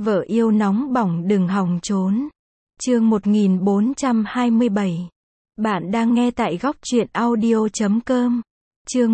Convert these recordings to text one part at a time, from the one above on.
Vợ yêu nóng bỏng đừng hòng trốn. Chương 1427. Bạn đang nghe tại góc truyện audio.com. Chương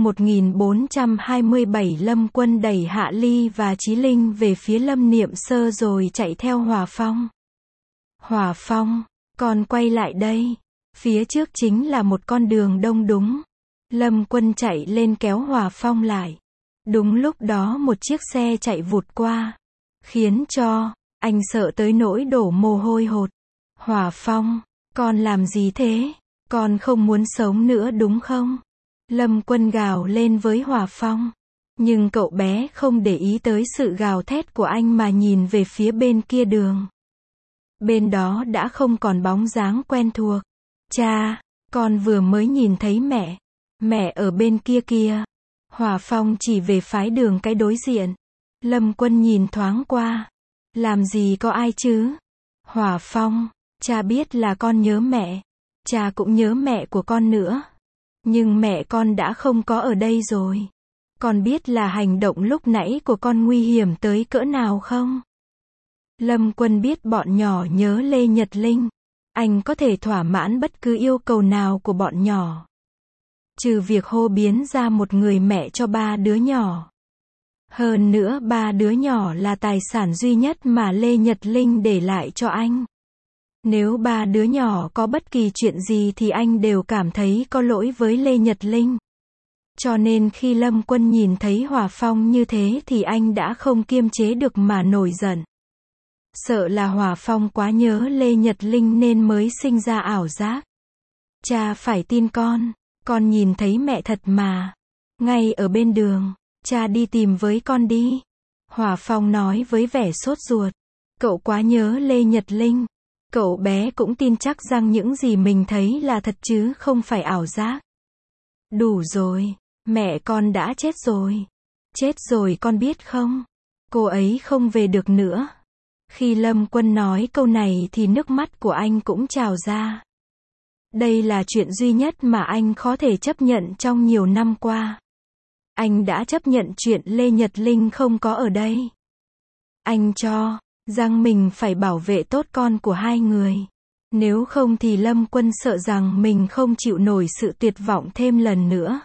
1427. Lâm Quân đẩy Hạ Ly và Chí Linh về phía Lâm Niệm Sơ rồi chạy theo Hòa Phong. Hòa Phong, con quay lại đây. Phía trước chính là một con đường đông đúng. Lâm Quân chạy lên kéo Hòa Phong lại. Đúng lúc đó một chiếc xe chạy vụt qua, khiến cho anh sợ tới nỗi đổ mồ hôi hột. Hòa Phong, con làm gì thế? Con không muốn sống nữa đúng không? Lâm Quân gào lên với Hòa Phong. Nhưng cậu bé không để ý tới sự gào thét của anh mà nhìn về phía bên kia đường. Bên đó đã không còn bóng dáng quen thuộc. Cha, con vừa mới nhìn thấy mẹ. Mẹ ở bên kia kìa. Hòa Phong chỉ về phái đường cái đối diện. Lâm Quân nhìn thoáng qua. Làm gì có ai chứ? Hòa Phong, cha biết là con nhớ mẹ. Cha cũng nhớ mẹ của con nữa. Nhưng mẹ con đã không có ở đây rồi. Con biết là hành động lúc nãy của con nguy hiểm tới cỡ nào không? Lâm Quân biết bọn nhỏ nhớ Lê Nhật Linh. Anh có thể thỏa mãn bất cứ yêu cầu nào của bọn nhỏ. Trừ việc hô biến ra một người mẹ cho 3 đứa nhỏ. Hơn nữa 3 đứa nhỏ là tài sản duy nhất mà Lê Nhật Linh để lại cho anh. Nếu 3 đứa nhỏ có bất kỳ chuyện gì thì anh đều cảm thấy có lỗi với Lê Nhật Linh. Cho nên khi Lâm Quân nhìn thấy Hòa Phong như thế thì anh đã không kiềm chế được mà nổi giận. Sợ là Hòa Phong quá nhớ Lê Nhật Linh nên mới sinh ra ảo giác. Cha phải tin con nhìn thấy mẹ thật mà. Ngay ở bên đường, cha đi tìm với con đi. Hòa Phong nói với vẻ sốt ruột. Cậu quá nhớ Lê Nhật Linh. Cậu bé cũng tin chắc rằng những gì mình thấy là thật chứ không phải ảo giác. Đủ rồi, mẹ con đã chết rồi. Chết rồi con biết không? Cô ấy không về được nữa. Khi Lâm Quân nói câu này thì nước mắt của anh cũng trào ra. Đây là chuyện duy nhất mà anh khó thể chấp nhận trong nhiều năm qua. Anh đã chấp nhận chuyện Lê Nhật Linh không có ở đây. Anh cho rằng mình phải bảo vệ tốt con của hai người. Nếu không thì Lâm Quân sợ rằng mình không chịu nổi sự tuyệt vọng thêm lần nữa.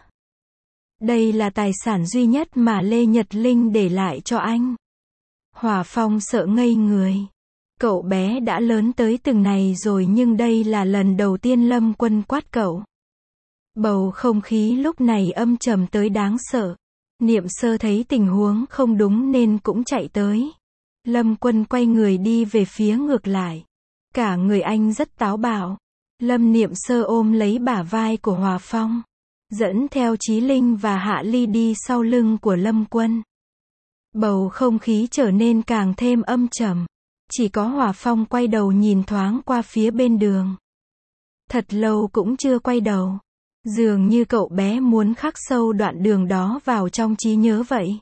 Đây là tài sản duy nhất mà Lê Nhật Linh để lại cho anh. Hòa Phong sợ ngây người. Cậu bé đã lớn tới từng này rồi nhưng đây là lần đầu tiên Lâm Quân quát cậu. Bầu không khí lúc này âm trầm tới đáng sợ. Niệm Sơ thấy tình huống không đúng nên cũng chạy tới. Lâm Quân quay người đi về phía ngược lại. Cả người anh rất táo bạo. Lâm Niệm Sơ ôm lấy bả vai của Hòa Phong, dẫn theo Chí Linh và Hạ Ly đi sau lưng của Lâm Quân. Bầu không khí trở nên càng thêm âm trầm. Chỉ có Hòa Phong quay đầu nhìn thoáng qua phía bên đường. Thật lâu cũng chưa quay đầu. Dường như cậu bé muốn khắc sâu đoạn đường đó vào trong trí nhớ vậy.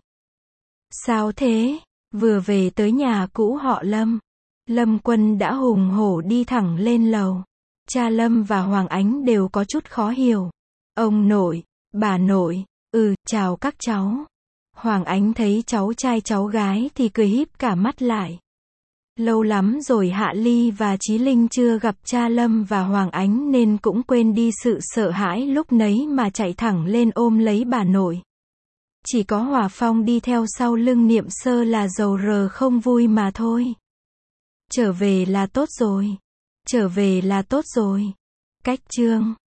Sao thế? Vừa về tới nhà cũ họ Lâm. Lâm Quân đã hùng hổ đi thẳng lên lầu. Cha Lâm và Hoàng Ánh đều có chút khó hiểu. Ông nội, bà nội, chào các cháu. Hoàng Ánh thấy cháu trai cháu gái thì cười híp cả mắt lại. Lâu lắm rồi Hạ Ly và Chí Linh chưa gặp cha Lâm và Hoàng Ánh nên cũng quên đi sự sợ hãi lúc nấy mà chạy thẳng lên ôm lấy bà nội. Chỉ có Hòa Phong đi theo sau lưng Niệm Sơ là rầu rờ không vui mà thôi. Trở về là tốt rồi. Trở về là tốt rồi. Cách chương